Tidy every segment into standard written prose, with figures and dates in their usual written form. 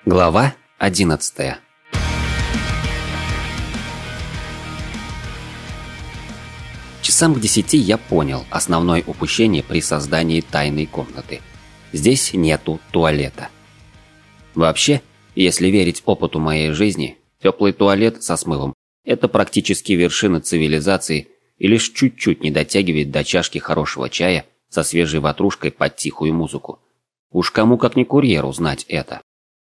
Глава 11. Часам к 10 я понял основное упущение при создании тайной комнаты. Здесь нету туалета. Вообще, если верить опыту моей жизни, теплый туалет со смывом – это практически вершина цивилизации и лишь чуть-чуть не дотягивает до чашки хорошего чая со свежей ватрушкой под тихую музыку. Уж кому как не курьеру знать это.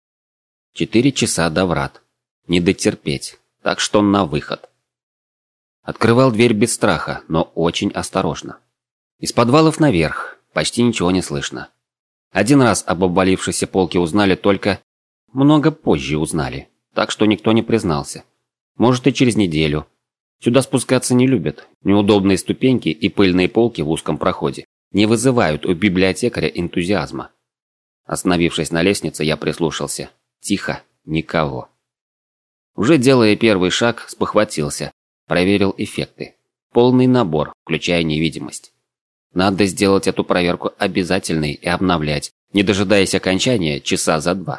4 часа до врат. Не дотерпеть, так что на выход. Открывал дверь без страха, но очень осторожно. Из подвалов наверх, почти ничего не слышно. Один раз об обвалившейся полке узнали только... Много позже узнали, так что никто не признался. Может и через неделю. Сюда спускаться не любят. Неудобные ступеньки и пыльные полки в узком проходе не вызывают у библиотекаря энтузиазма. Остановившись на лестнице, я прислушался. Тихо, никого. Уже делая первый шаг, спохватился, проверил эффекты. Полный набор, включая невидимость. Надо сделать эту проверку обязательной и обновлять, не дожидаясь окончания часа за 2.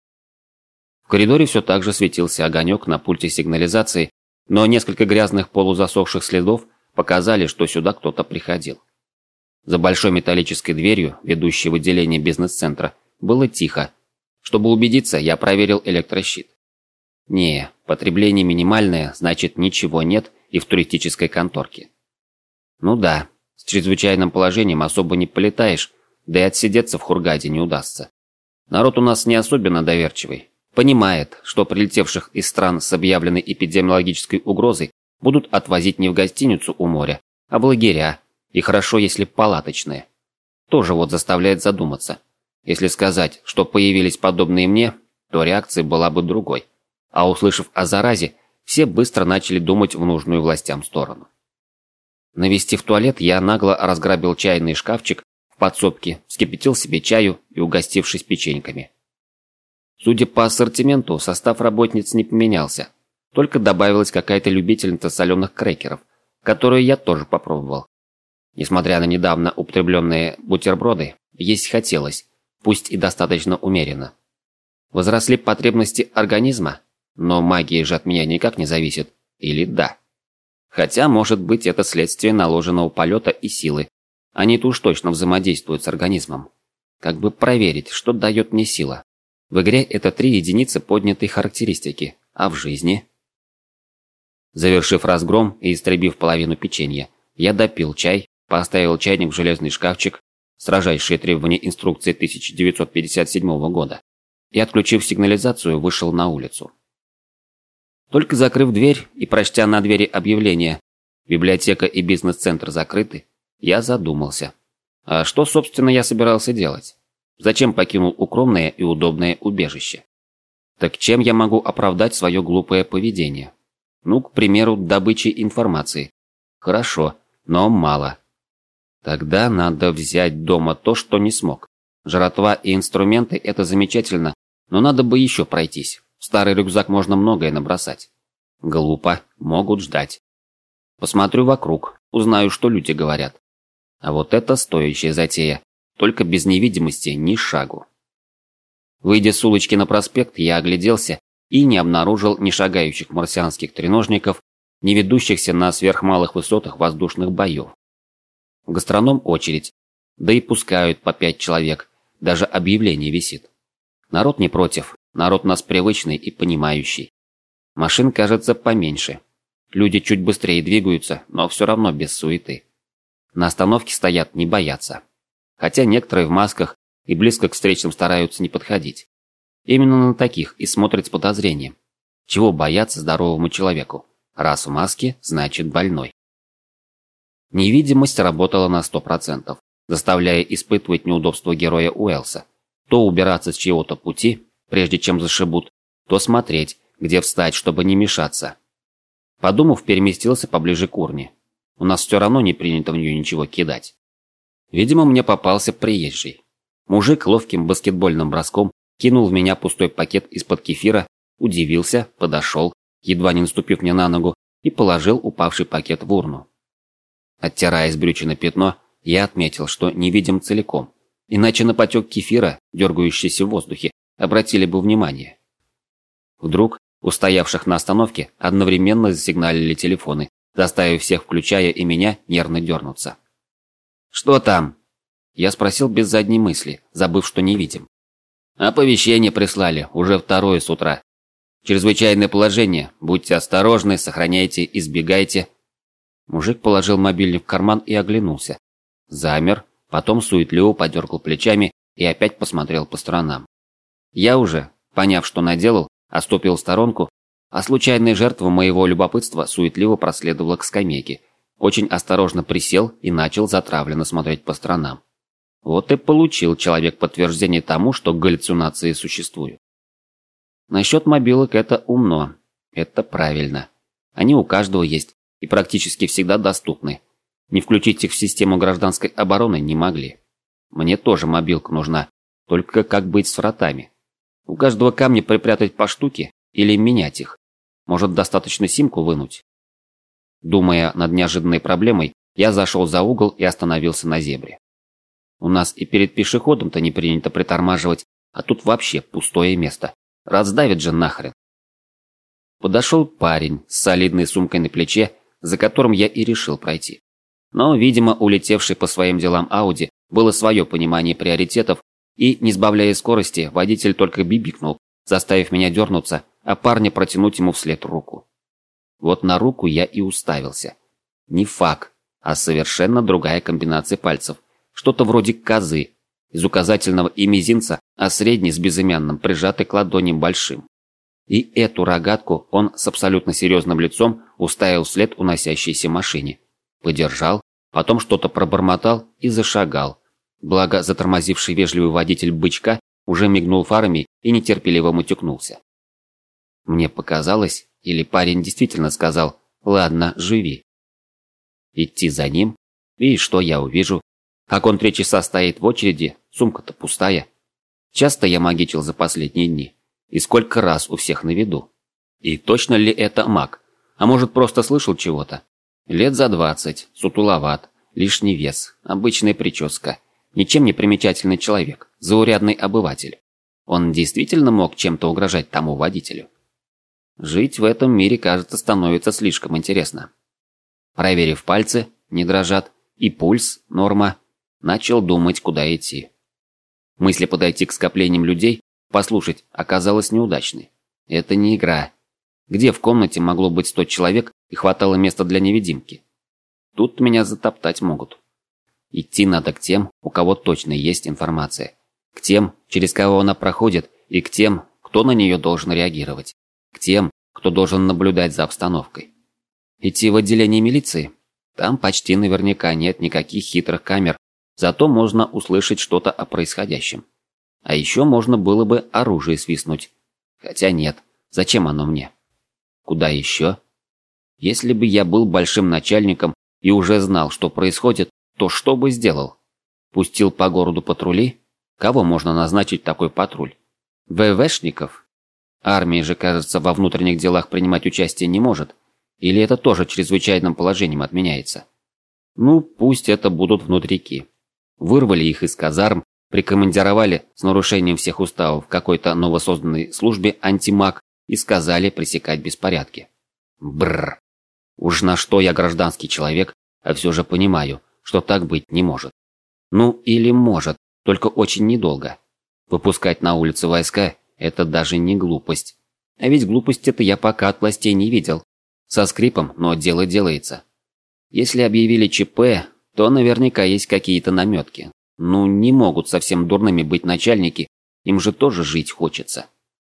В коридоре все так же светился огонек на пульте сигнализации, но несколько грязных полузасохших следов показали, что сюда кто-то приходил. За большой металлической дверью, ведущей в отделение бизнес-центра, было тихо. Чтобы убедиться, я проверил электрощит. Не, потребление минимальное, значит ничего нет и в туристической конторке. Ну да, с чрезвычайным положением особо не полетаешь, да и отсидеться в Хургаде не удастся. Народ у нас не особенно доверчивый. Понимает, что прилетевших из стран с объявленной эпидемиологической угрозой будут отвозить не в гостиницу у моря, а в лагеря, и хорошо, если палаточные. Тоже вот заставляет задуматься. Если сказать, что появились подобные мне, то реакция была бы другой. А услышав о заразе, все быстро начали думать в нужную властям сторону. Навестив туалет, я нагло разграбил чайный шкафчик в подсобке, вскипятил себе чаю и угостившись печеньками. Судя по ассортименту, состав работниц не поменялся. Только добавилась какая-то любительница соленых крекеров, которую я тоже попробовал. Несмотря на недавно употребленные бутерброды, есть хотелось. Пусть и достаточно умеренно. Возросли потребности организма, но магия же от меня никак не зависит. Или да? Хотя, может быть, это следствие наложенного полета и силы. Они-то уж точно взаимодействуют с организмом. Как бы проверить, что дает мне сила. В игре это 3 единицы поднятой характеристики, а в жизни... Завершив разгром и истребив половину печенья, я допил чай, поставил чайник в железный шкафчик, строжайшие требования инструкции 1957 года, и, отключив сигнализацию, вышел на улицу. Только закрыв дверь и прочтя на двери объявление «Библиотека и бизнес-центр закрыты», я задумался. А что, собственно, я собирался делать? Зачем покинул укромное и удобное убежище? Так чем я могу оправдать свое глупое поведение? Ну, к примеру, добычей информации. Хорошо, но мало. Тогда надо взять дома то, что не смог. Жратва и инструменты – это замечательно, но надо бы еще пройтись. В старый рюкзак можно многое набросать. Глупо, могут ждать. Посмотрю вокруг, узнаю, что люди говорят. А вот это стоящая затея. Только без невидимости ни шагу. Выйдя с улочки на проспект, я огляделся и не обнаружил ни шагающих марсианских треножников, ни ведущихся на сверхмалых высотах воздушных боев. В гастроном очередь, да и пускают по 5 человек, даже объявление висит. Народ не против, народ нас привычный и понимающий. Машин, кажется, поменьше. Люди чуть быстрее двигаются, но все равно без суеты. На остановке стоят, не боятся. Хотя некоторые в масках и близко к встречным стараются не подходить. Именно на таких и смотрят с подозрением. Чего бояться здоровому человеку? Раз в маске, значит больной. Невидимость работала на 100%, заставляя испытывать неудобство героя Уэллса. То убираться с чьего-то пути, прежде чем зашибут, то смотреть, где встать, чтобы не мешаться. Подумав, переместился поближе к урне. У нас все равно не принято в нее ничего кидать. Видимо, мне попался приезжий. Мужик ловким баскетбольным броском кинул в меня пустой пакет из-под кефира, удивился, подошел, едва не наступив мне на ногу, и положил упавший пакет в урну. Оттирая с брючины пятно, я отметил, что не видим целиком, иначе на потек кефира, дергающийся в воздухе, обратили бы внимание. Вдруг у стоявших на остановке одновременно засигналили телефоны, заставив всех, включая и меня, нервно дернуться. «Что там?» Я спросил без задней мысли, забыв, что не видим. «Оповещение прислали, уже 2 с утра. Чрезвычайное положение, будьте осторожны, сохраняйте, избегайте». Мужик положил мобильник в карман и оглянулся. Замер, потом суетливо подергал плечами и опять посмотрел по сторонам. Я уже, поняв, что наделал, отступил в сторонку, а случайная жертва моего любопытства суетливо проследовала к скамейке, очень осторожно присел и начал затравленно смотреть по сторонам. Вот и получил человек подтверждение тому, что галлюцинации существуют. Насчет мобилок это умно, это правильно. Они у каждого есть и практически всегда доступны. Не включить их в систему гражданской обороны не могли. Мне тоже мобилка нужна, только как быть с вратами? У каждого камня припрятать по штуке или менять их? Может, достаточно симку вынуть? Думая над неожиданной проблемой, я зашел за угол и остановился на зебре. У нас и перед пешеходом-то не принято притормаживать, а тут вообще пустое место. Раздавит же нахрен. Подошел парень с солидной сумкой на плече, за которым я и решил пройти. Но, видимо, улетевший по своим делам Ауди было свое понимание приоритетов, и, не сбавляя скорости, водитель только бибикнул, заставив меня дернуться, а парня протянуть ему вслед руку. Вот на руку я и уставился. Не фак, а совершенно другая комбинация пальцев. Что-то вроде козы, из указательного и мизинца, а средний с безымянным прижатый к ладони большим. И эту рогатку он с абсолютно серьезным лицом уставил вслед уносящейся машине. Подержал, потом что-то пробормотал и зашагал. Благо, затормозивший вежливый водитель бычка уже мигнул фарами и нетерпеливо мутюкнулся. Мне показалось, или парень действительно сказал: «Ладно, живи». Идти за ним, и что я увижу? Как он 3 часа стоит в очереди, сумка-то пустая. Часто я магичил за последние дни. И сколько раз у всех на виду. И точно ли это маг? А может, просто слышал чего-то? Лет за 20, сутуловат, лишний вес, обычная прическа. Ничем не примечательный человек, заурядный обыватель. Он действительно мог чем-то угрожать тому водителю? Жить в этом мире, кажется, становится слишком интересно. Проверив пальцы, не дрожат, и пульс, норма, начал думать, куда идти. Мысль подойти к скоплениям людей, послушать, оказалась неудачной. Это не игра. Где в комнате могло быть 100 человек и хватало места для невидимки? Тут меня затоптать могут. Идти надо к тем, у кого точно есть информация. К тем, через кого она проходит, и к тем, кто на нее должен реагировать. К тем, кто должен наблюдать за обстановкой. Идти в отделение милиции? Там почти наверняка нет никаких хитрых камер, зато можно услышать что-то о происходящем. А еще можно было бы оружие свистнуть. Хотя нет, зачем оно мне? Куда еще? Если бы я был большим начальником и уже знал, что происходит, то что бы сделал? Пустил по городу патрули? Кого можно назначить такой патруль? ВВшников? Армия же, кажется, во внутренних делах принимать участие не может. Или это тоже чрезвычайным положением отменяется? Ну, пусть это будут внутрики. Вырвали их из казарм, прикомандировали с нарушением всех уставов какой-то новосозданной службе антимаг и сказали пресекать беспорядки. Бррр. Уж на что я гражданский человек, а все же понимаю, что так быть не может. Ну или может, только очень недолго. Выпускать на улицы войска – это даже не глупость. А ведь глупости-то я пока от властей не видел. Со скрипом, но дело делается. Если объявили ЧП, то наверняка есть какие-то наметки. Ну, не могут совсем дурными быть начальники, им же тоже жить хочется.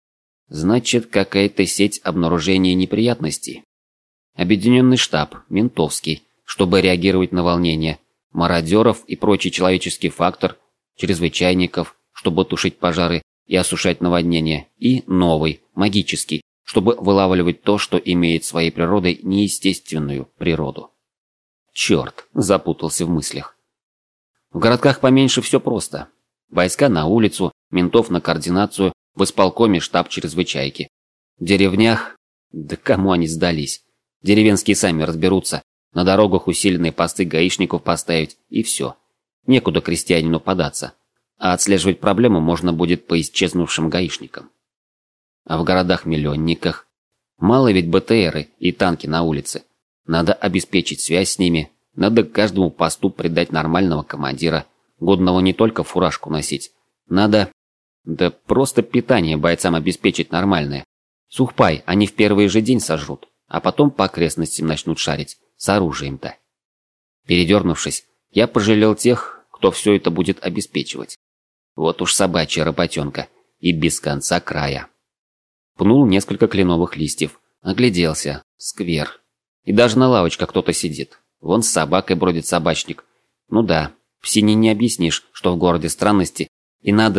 Значит, какая-то сеть обнаружения неприятностей. Объединенный штаб, ментовский, чтобы реагировать на волнения, мародеров и прочий человеческий фактор, чрезвычайников, чтобы тушить пожары и осушать наводнения, и новый, магический, чтобы вылавливать то, что имеет своей природой неестественную природу. Черт, запутался в мыслях. В городках поменьше все просто. Войска на улицу, ментов на координацию, в исполкоме штаб чрезвычайки. В деревнях... Да кому они сдались? Деревенские сами разберутся. На дорогах усиленные посты гаишников поставить, и все. Некуда крестьянину податься. А отслеживать проблему можно будет по исчезнувшим гаишникам. А в городах-миллионниках мало ведь БТРы и танки на улице. Надо обеспечить связь с ними, надо каждому посту придать нормального командира, годного не только фуражку носить. Надо... Да просто питание бойцам обеспечить нормальное. Сухпай они в первый же день сожрут, а потом по окрестностям начнут шарить, с оружием-то. Передернувшись, я пожалел тех, кто все это будет обеспечивать. Вот уж собачья работенка, и без конца края. Пнул несколько кленовых листьев, огляделся, сквер. И даже на лавочках кто-то сидит. Вон с собакой бродит собачник. Ну да, в Сине не объяснишь, что в городе странности, и надо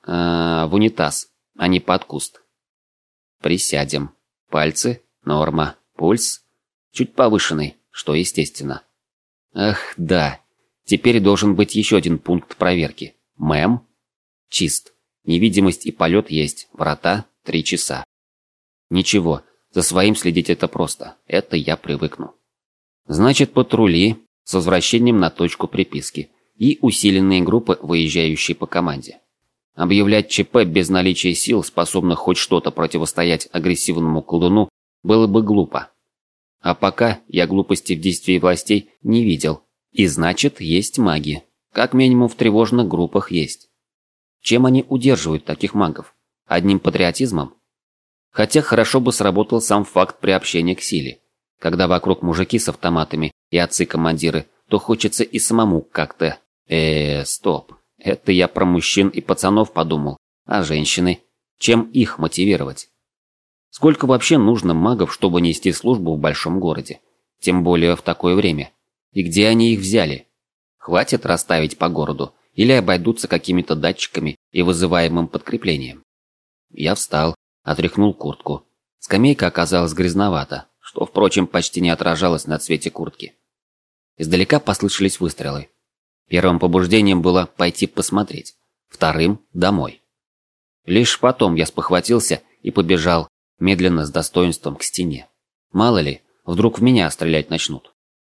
в унитаз, а не под куст. Присядем. Пальцы, норма, пульс чуть повышенный, что естественно. Ах, да. Теперь должен быть еще один пункт проверки. Мэм. Чист. Невидимость и полет есть. Врата 3 часа. Ничего, за своим следить это просто. Это я привыкну. Значит, патрули с возвращением на точку приписки и усиленные группы, выезжающие по команде. Объявлять ЧП без наличия сил, способных хоть что-то противостоять агрессивному колдуну, было бы глупо. А пока я глупости в действии властей не видел. И значит, есть маги. Как минимум в тревожных группах есть. Чем они удерживают таких магов? Одним патриотизмом? Хотя хорошо бы сработал сам факт приобщения к силе. Когда вокруг мужики с автоматами и отцы-командиры, то хочется и самому как-то... Стоп. Это я про мужчин и пацанов подумал. А женщины? Чем их мотивировать? Сколько вообще нужно магов, чтобы нести службу в большом городе? Тем более в такое время. И где они их взяли? Хватит расставить по городу? Или обойдутся какими-то датчиками и вызываемым подкреплением? Я встал, отряхнул куртку. Скамейка оказалась грязновата, что, впрочем, почти не отражалось на цвете куртки. Издалека послышались выстрелы. Первым побуждением было пойти посмотреть, вторым – домой. Лишь потом я спохватился и побежал, медленно с достоинством, к стене. Мало ли, вдруг в меня стрелять начнут.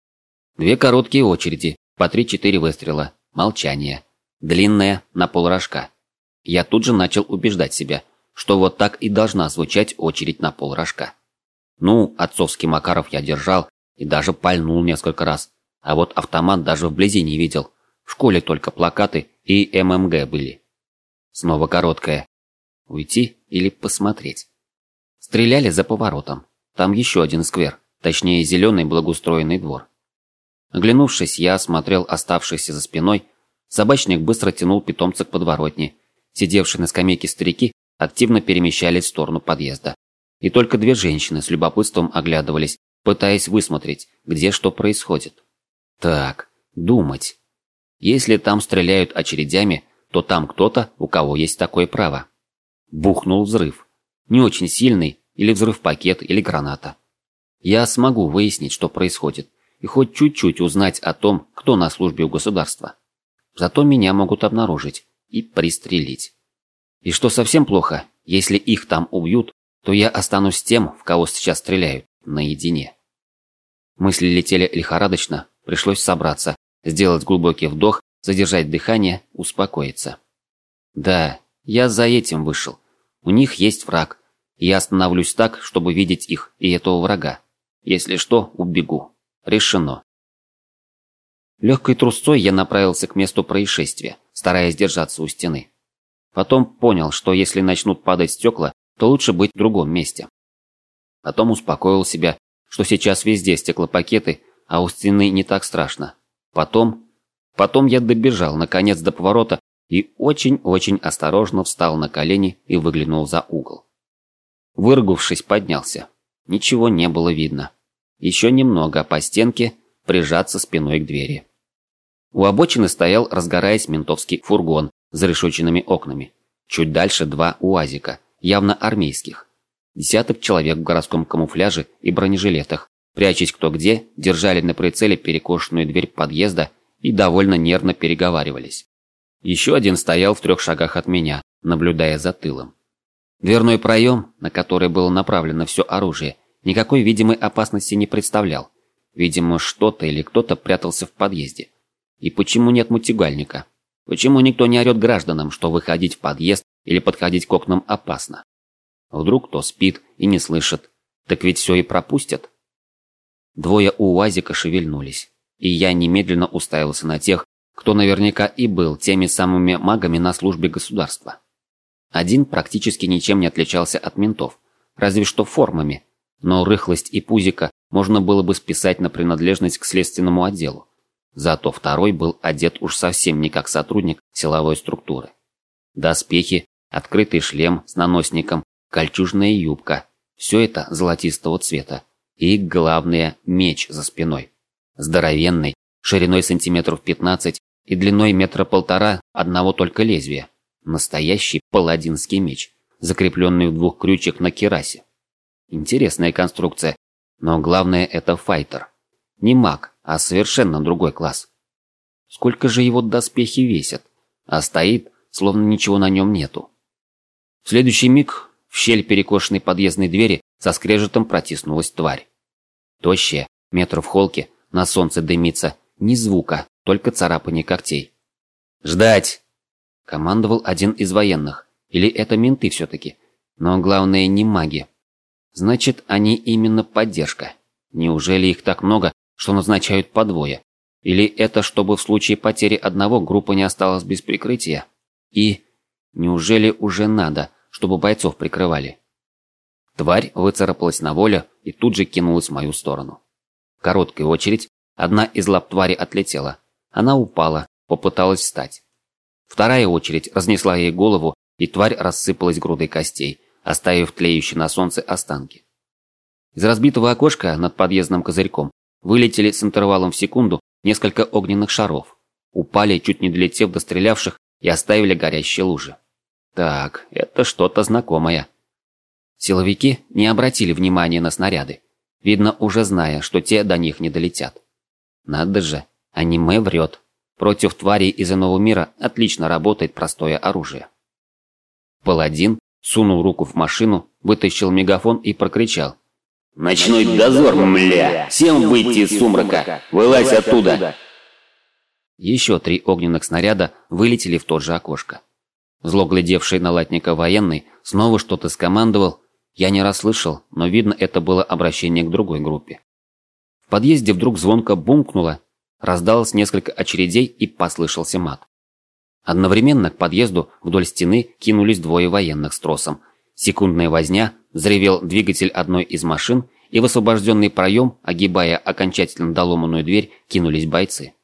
2 короткие очереди, по 3-4 выстрела, молчание, длинное на полрожка. Я тут же начал убеждать себя, что вот так и должна звучать очередь на полрожка. Ну, отцовский Макаров я держал и даже пальнул несколько раз, а вот автомат даже вблизи не видел. В школе только плакаты и ММГ были. Снова короткая. Уйти или посмотреть? Стреляли за поворотом. Там еще один сквер, точнее зеленый благоустроенный двор. Оглянувшись, я осмотрел оставшийся за спиной. Собачник быстро тянул питомца к подворотне. Сидевшие на скамейке старики активно перемещались в сторону подъезда. И только 2 женщины с любопытством оглядывались, пытаясь высмотреть, где что происходит. Так, думать. Если там стреляют очередями, то там кто-то, у кого есть такое право. Бухнул взрыв. Не очень сильный, или взрыв-пакет, или граната. Я смогу выяснить, что происходит, и хоть чуть-чуть узнать о том, кто на службе у государства. Зато меня могут обнаружить и пристрелить. И что совсем плохо, если их там убьют, то я останусь с тем, в кого сейчас стреляют, наедине. Мысли летели лихорадочно, пришлось собраться, сделать глубокий вдох, задержать дыхание, успокоиться. Да, я за этим вышел. У них есть враг. Я остановлюсь так, чтобы видеть их и этого врага. Если что, убегу. Решено. Легкой трусцой я направился к месту происшествия, стараясь держаться у стены. Потом понял, что если начнут падать стекла, то лучше быть в другом месте. Потом успокоил себя, что сейчас везде стеклопакеты, а у стены не так страшно. Потом я добежал, наконец, до поворота и очень-очень осторожно встал на колени и выглянул за угол. Выругавшись, поднялся. Ничего не было видно. Еще немного по стенке, прижаться спиной к двери. У обочины стоял, разгораясь, ментовский фургон с зарешоченными окнами. Чуть дальше 2 УАЗика, явно армейских. 10 человек в городском камуфляже и бронежилетах, прячась кто где, держали на прицеле перекошенную дверь подъезда и довольно нервно переговаривались. Еще один стоял в 3 шагах от меня, наблюдая за тылом. Дверной проем, на который было направлено все оружие, никакой видимой опасности не представлял. Видимо, что-то или кто-то прятался в подъезде. И почему нет мутигальника? Почему никто не орет гражданам, что выходить в подъезд или подходить к окнам опасно? Вдруг кто спит и не слышит, так ведь все и пропустят. Двое у УАЗика шевельнулись, и я немедленно уставился на тех, кто наверняка и был теми самыми магами на службе государства. Один практически ничем не отличался от ментов, разве что формами, но рыхлость и пузика можно было бы списать на принадлежность к следственному отделу. Зато второй был одет уж совсем не как сотрудник силовой структуры. Доспехи, открытый шлем с наносником, кольчужная юбка – все это золотистого цвета. И, главное, меч за спиной. Здоровенный, шириной сантиметров 15 и длиной метра полтора одного только лезвия. Настоящий паладинский меч, закрепленный в двух крючьях на кирасе. Интересная конструкция, но главное это файтер. Не маг, а совершенно другой класс. Сколько же его доспехи весят, а стоит, словно ничего на нем нету. В следующий миг в щель перекошенной подъездной двери со скрежетом протиснулась тварь. Тощая, метр в холке, на солнце дымится, ни звука, только царапание когтей. «Ждать!» – командовал один из военных. Или это менты все-таки? Но главное не маги. Значит, они именно поддержка. Неужели их так много, что назначают по двое? Или это чтобы в случае потери одного группа не осталась без прикрытия? И неужели уже надо, чтобы бойцов прикрывали? Тварь выцарапалась на волю и тут же кинулась в мою сторону. Короткая очередь, одна из лап твари отлетела. Она упала, попыталась встать. Вторая очередь разнесла ей голову, и тварь рассыпалась грудой костей, оставив тлеющие на солнце останки. Из разбитого окошка над подъездным козырьком вылетели с интервалом в секунду несколько огненных шаров. Упали, чуть не долетев до стрелявших, и оставили горящие лужи. Так, это что-то знакомое. Силовики не обратили внимания на снаряды, видно, уже зная, что те до них не долетят. Надо же, аниме врет. Против тварей из иного мира отлично работает простое оружие. Паладин сунул руку в машину, вытащил мегафон и прокричал: «Ночной дозор, мля! Всем выйти из сумрака! Вылазь оттуда!» Еще 3 огненных снаряда вылетели в то же окошко. Зло глядевший на латника военный снова что-то скомандовал. Я не расслышал, но видно, это было обращение к другой группе. В подъезде вдруг звонко бумкнуло, раздалось несколько очередей и послышался мат. Одновременно к подъезду вдоль стены кинулись 2 военных с тросом. Секундная возня, взревел двигатель одной из машин, и в освобожденный проем, огибая окончательно доломанную дверь, кинулись бойцы.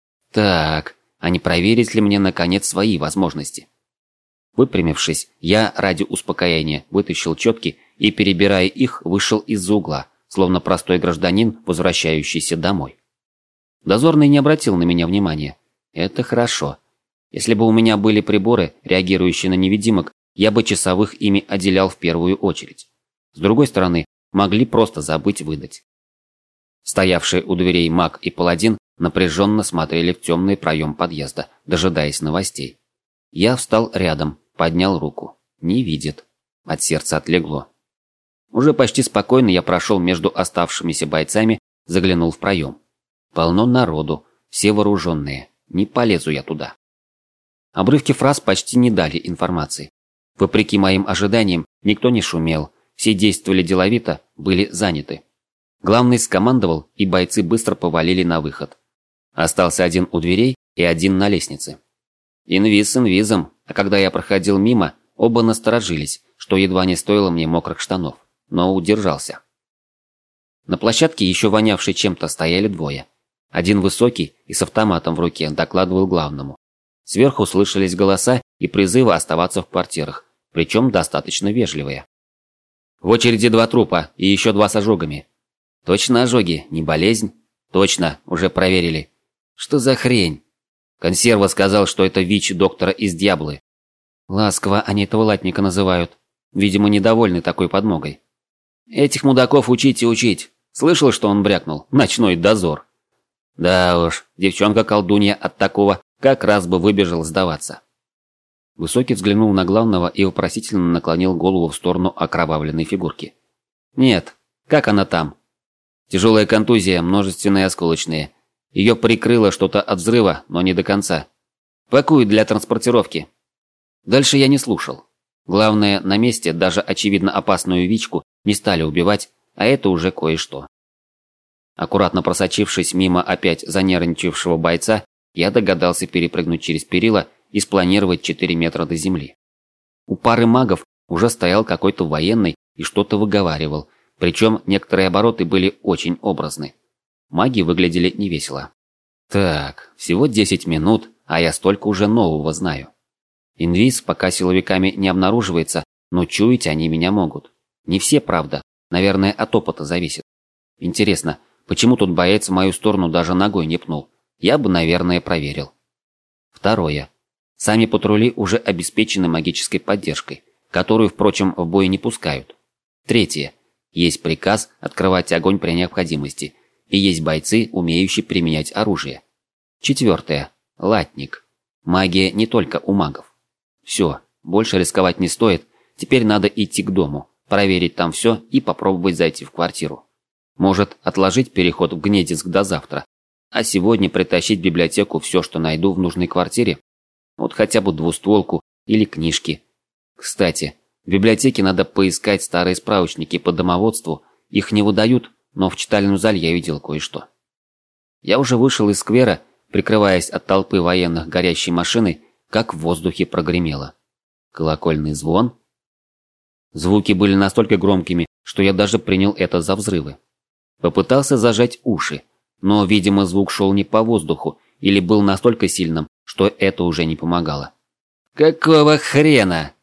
Так, а не проверить ли мне наконец свои возможности? Выпрямившись, я ради успокоения вытащил четки и, перебирая их, вышел из-за угла, словно простой гражданин, возвращающийся домой. Дозорный не обратил на меня внимания. Это хорошо. Если бы у меня были приборы, реагирующие на невидимок, я бы часовых ими отделял в первую очередь. С другой стороны, могли просто забыть выдать. Стоявшие у дверей маг и паладин напряженно смотрели в темный проем подъезда, дожидаясь новостей. Я встал рядом, поднял руку. Не видит. От сердца отлегло. Уже почти спокойно я прошел между оставшимися бойцами, заглянул в проем. Полно народу, все вооруженные. Не полезу я туда. Обрывки фраз почти не дали информации. Вопреки моим ожиданиям, никто не шумел, все действовали деловито, были заняты. Главный скомандовал, и бойцы быстро повалили на выход. Остался один у дверей и один на лестнице. Инвиз инвизом, а когда я проходил мимо, оба насторожились, что едва не стоило мне мокрых штанов, но удержался. На площадке, еще вонявшей чем-то, стояли 2. Один высокий и с автоматом в руке докладывал главному. Сверху слышались голоса и призывы оставаться в квартирах, причем достаточно вежливые. В очереди 2 трупа и еще 2 с ожогами. Точно ожоги, не болезнь? Точно, уже проверили. Что за хрень? Консерва сказал, что это ВИЧ доктора из Дьяблы. Ласково они этого латника называют. Видимо, недовольны такой подмогой. Этих мудаков учить и учить. Слышал, что он брякнул? Ночной дозор. Да уж, девчонка-колдунья от такого как раз бы выбежал сдаваться. Высокий взглянул на главного и вопросительно наклонил голову в сторону окровавленной фигурки. Нет, как она там? Тяжелая контузия, множественные осколочные. Ее прикрыло что-то от взрыва, но не до конца. Пакуют для транспортировки». Дальше я не слушал. Главное, на месте даже очевидно опасную Вичку не стали убивать, а это уже кое-что. Аккуратно просочившись мимо опять занервничавшего бойца, я догадался перепрыгнуть через перила и спланировать 4 метра до земли. У пары магов уже стоял какой-то военный и что-то выговаривал, причем некоторые обороты были очень образны. Маги выглядели невесело. Так, всего 10 минут, а я столько уже нового знаю. Инвиз пока силовиками не обнаруживается, но чуять они меня могут. Не все, правда. Наверное, от опыта зависит. Интересно, почему тут боец в мою сторону даже ногой не пнул? Я бы, наверное, проверил. Второе. Сами патрули уже обеспечены магической поддержкой, которую, впрочем, в бой не пускают. Третье. Есть приказ открывать огонь при необходимости, и есть бойцы, умеющие применять оружие. Четвертое. Латник. Магия не только у магов. Все, больше рисковать не стоит, теперь надо идти к дому, проверить там все и попробовать зайти в квартиру. Может, отложить переход в Гнединск до завтра, а сегодня притащить в библиотеку все, что найду в нужной квартире. Вот хотя бы двустволку или книжки. Кстати, в библиотеке надо поискать старые справочники по домоводству, их не выдают, но в читальном зале я видел кое-что. Я уже вышел из сквера, прикрываясь от толпы военных горящей машиной, как в воздухе прогремело. Колокольный звон. Звуки были настолько громкими, что я даже принял это за взрывы. Попытался зажать уши, но, видимо, звук шел не по воздуху или был настолько сильным, что это уже не помогало. «Какого хрена?»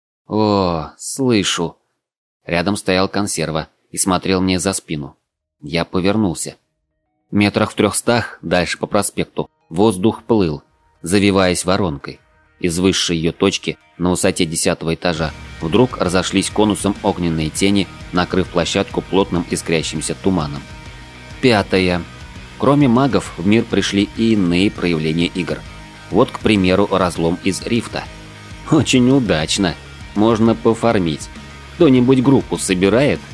«О, слышу!» Рядом стоял консерва и смотрел мне за спину. Я повернулся. Метрах в 300 дальше по проспекту воздух плыл, завиваясь воронкой. Из высшей ее точки, на высоте 10-го этажа, вдруг разошлись конусом огненные тени, накрыв площадку плотным искрящимся туманом. Пятое. Кроме магов, в мир пришли и иные проявления игр. Вот, к примеру, разлом из рифта. Очень удачно. Можно пофармить. Кто-нибудь группу собирает?